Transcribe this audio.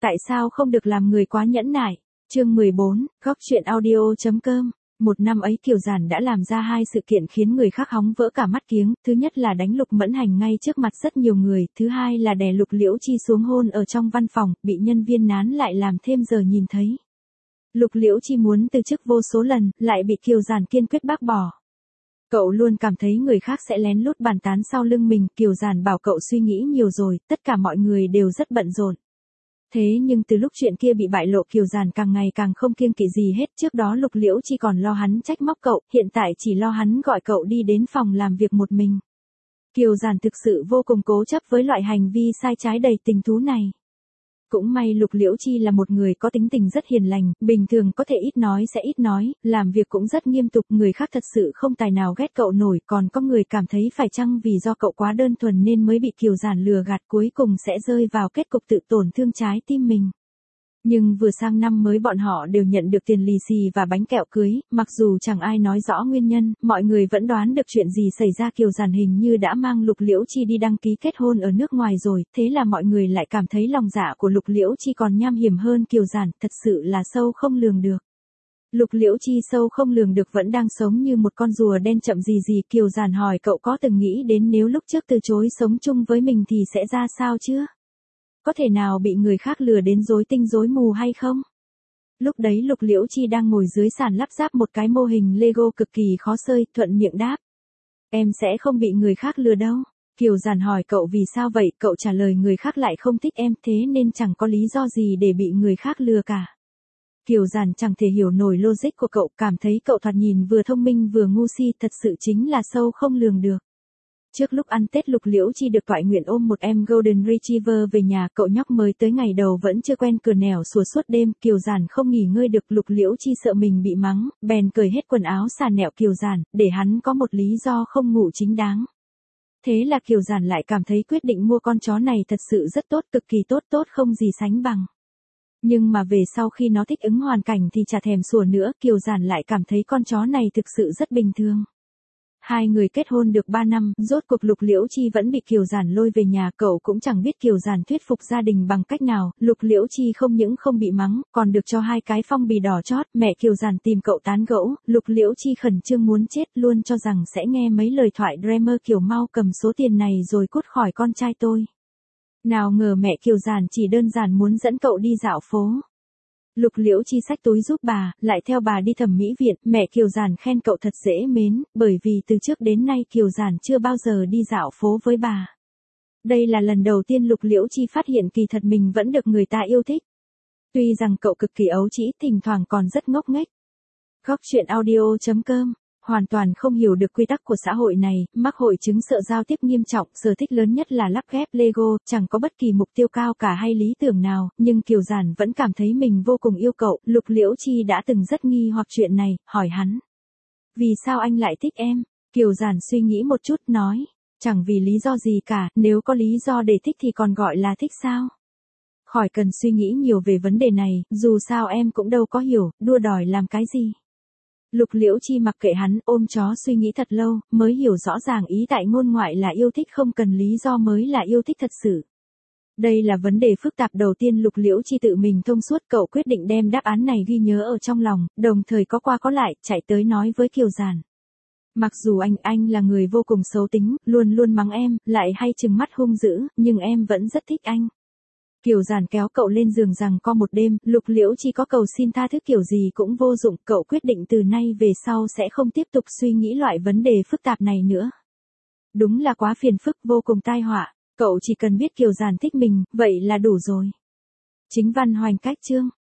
Tại sao không được làm người quá nhẫn nại? Chương 14, góc truyện audio.com. Một năm ấy Kiều Giản đã làm ra hai sự kiện khiến người khác hóng vỡ cả mắt kiếng, thứ nhất là đánh Lục Mẫn Hành ngay trước mặt rất nhiều người, thứ hai là đè Lục Liễu Chi xuống hôn ở trong văn phòng, bị nhân viên nán lại làm thêm giờ nhìn thấy. Lục Liễu Chi muốn từ chức vô số lần, lại bị Kiều Giản kiên quyết bác bỏ. Cậu luôn cảm thấy người khác sẽ lén lút bàn tán sau lưng mình, Kiều Giản bảo cậu suy nghĩ nhiều rồi, tất cả mọi người đều rất bận rộn. Thế nhưng từ lúc chuyện kia bị bại lộ Kiều Giản càng ngày càng không kiêng kỵ gì hết, trước đó Lục Liễu Chi còn lo hắn trách móc cậu, hiện tại chỉ lo hắn gọi cậu đi đến phòng làm việc một mình. Kiều Giản thực sự vô cùng cố chấp với loại hành vi sai trái đầy tình thú này. Cũng may Lục Liễu Chi là một người có tính tình rất hiền lành, bình thường có thể ít nói sẽ ít nói, làm việc cũng rất nghiêm túc, người khác thật sự không tài nào ghét cậu nổi, còn có người cảm thấy phải chăng vì do cậu quá đơn thuần nên mới bị Kiều Giản lừa gạt, cuối cùng sẽ rơi vào kết cục tự tổn thương trái tim mình. Nhưng vừa sang năm mới bọn họ đều nhận được tiền lì xì và bánh kẹo cưới, mặc dù chẳng ai nói rõ nguyên nhân, mọi người vẫn đoán được chuyện gì xảy ra. Kiều Giản hình như đã mang Lục Liễu Chi đi đăng ký kết hôn ở nước ngoài rồi, thế là mọi người lại cảm thấy lòng dạ của Lục Liễu Chi còn nham hiểm hơn Kiều Giản, thật sự là sâu không lường được. Lục Liễu Chi sâu không lường được vẫn đang sống như một con rùa đen chậm gì gì. Kiều Giản hỏi cậu có từng nghĩ đến nếu lúc trước từ chối sống chung với mình thì sẽ ra sao chưa? Có thể nào bị người khác lừa đến rối tinh rối mù hay không? Lúc đấy Lục Liễu Chi đang ngồi dưới sàn lắp ráp một cái mô hình Lego cực kỳ khó xơi, thuận miệng đáp. Em sẽ không bị người khác lừa đâu. Kiều Giản hỏi cậu vì sao vậy, cậu trả lời người khác lại không thích em, thế nên chẳng có lý do gì để bị người khác lừa cả. Kiều Giản chẳng thể hiểu nổi logic của cậu, cảm thấy cậu thoạt nhìn vừa thông minh vừa ngu si, thật sự chính là sâu không lường được. Trước lúc ăn Tết Lục Liễu Chi được toại nguyện ôm một em Golden Retriever về nhà, cậu nhóc mới tới ngày đầu vẫn chưa quen cửa nẻo sủa suốt đêm, Kiều Giản không nghỉ ngơi được, Lục Liễu Chi sợ mình bị mắng, bèn cởi hết quần áo xà nẹo Kiều Giản, để hắn có một lý do không ngủ chính đáng. Thế là Kiều Giản lại cảm thấy quyết định mua con chó này thật sự rất tốt, cực kỳ tốt, tốt không gì sánh bằng. Nhưng mà về sau khi nó thích ứng hoàn cảnh thì chả thèm sủa nữa, Kiều Giản lại cảm thấy con chó này thực sự rất bình thường. Hai người kết hôn được 3 năm, rốt cuộc Lục Liễu Chi vẫn bị Kiều Giản lôi về nhà, cậu cũng chẳng biết Kiều Giản thuyết phục gia đình bằng cách nào, Lục Liễu Chi không những không bị mắng, còn được cho 2 cái phong bì đỏ chót, mẹ Kiều Giản tìm cậu tán gẫu, Lục Liễu Chi khẩn trương muốn chết, luôn cho rằng sẽ nghe mấy lời thoại Dreamer kiểu mau cầm số tiền này rồi cút khỏi con trai tôi. Nào ngờ mẹ Kiều Giản chỉ đơn giản muốn dẫn cậu đi dạo phố. Lục Liễu Chi xách túi giúp bà, lại theo bà đi thẩm mỹ viện, mẹ Kiều Giản khen cậu thật dễ mến, bởi vì từ trước đến nay Kiều Giản chưa bao giờ đi dạo phố với bà. Đây là lần đầu tiên Lục Liễu Chi phát hiện kỳ thật mình vẫn được người ta yêu thích. Tuy rằng cậu cực kỳ ấu trĩ, thỉnh thoảng còn rất ngốc nghếch. Góc truyện audio.com. Hoàn toàn không hiểu được quy tắc của xã hội này, mắc hội chứng sợ giao tiếp nghiêm trọng, sở thích lớn nhất là lắp ghép Lego, chẳng có bất kỳ mục tiêu cao cả hay lý tưởng nào, nhưng Kiều Giản vẫn cảm thấy mình vô cùng yêu cậu, Lục Liễu Chi đã từng rất nghi hoặc chuyện này, hỏi hắn. Vì sao anh lại thích em? Kiều Giản suy nghĩ một chút, nói, chẳng vì lý do gì cả, nếu có lý do để thích thì còn gọi là thích sao? Khỏi cần suy nghĩ nhiều về vấn đề này, dù sao em cũng đâu có hiểu, đua đòi làm cái gì. Lục Liễu Chi mặc kệ hắn, ôm chó suy nghĩ thật lâu, mới hiểu rõ ràng ý tại ngôn ngoại là yêu thích không cần lý do mới là yêu thích thật sự. Đây là vấn đề phức tạp đầu tiên Lục Liễu Chi tự mình thông suốt, cậu quyết định đem đáp án này ghi nhớ ở trong lòng, đồng thời có qua có lại, chạy tới nói với Kiều Giản. Mặc dù anh là người vô cùng xấu tính, luôn luôn mắng em, lại hay trừng mắt hung dữ, nhưng em vẫn rất thích anh. Kiều Giản kéo cậu lên giường rằng co một đêm, Lục Liễu Chi có cầu xin tha thứ kiểu gì cũng vô dụng, cậu quyết định từ nay về sau sẽ không tiếp tục suy nghĩ loại vấn đề phức tạp này nữa. Đúng là quá phiền phức, vô cùng tai họa, cậu chỉ cần biết Kiều Giản thích mình, vậy là đủ rồi. Chính văn hoành cách chương.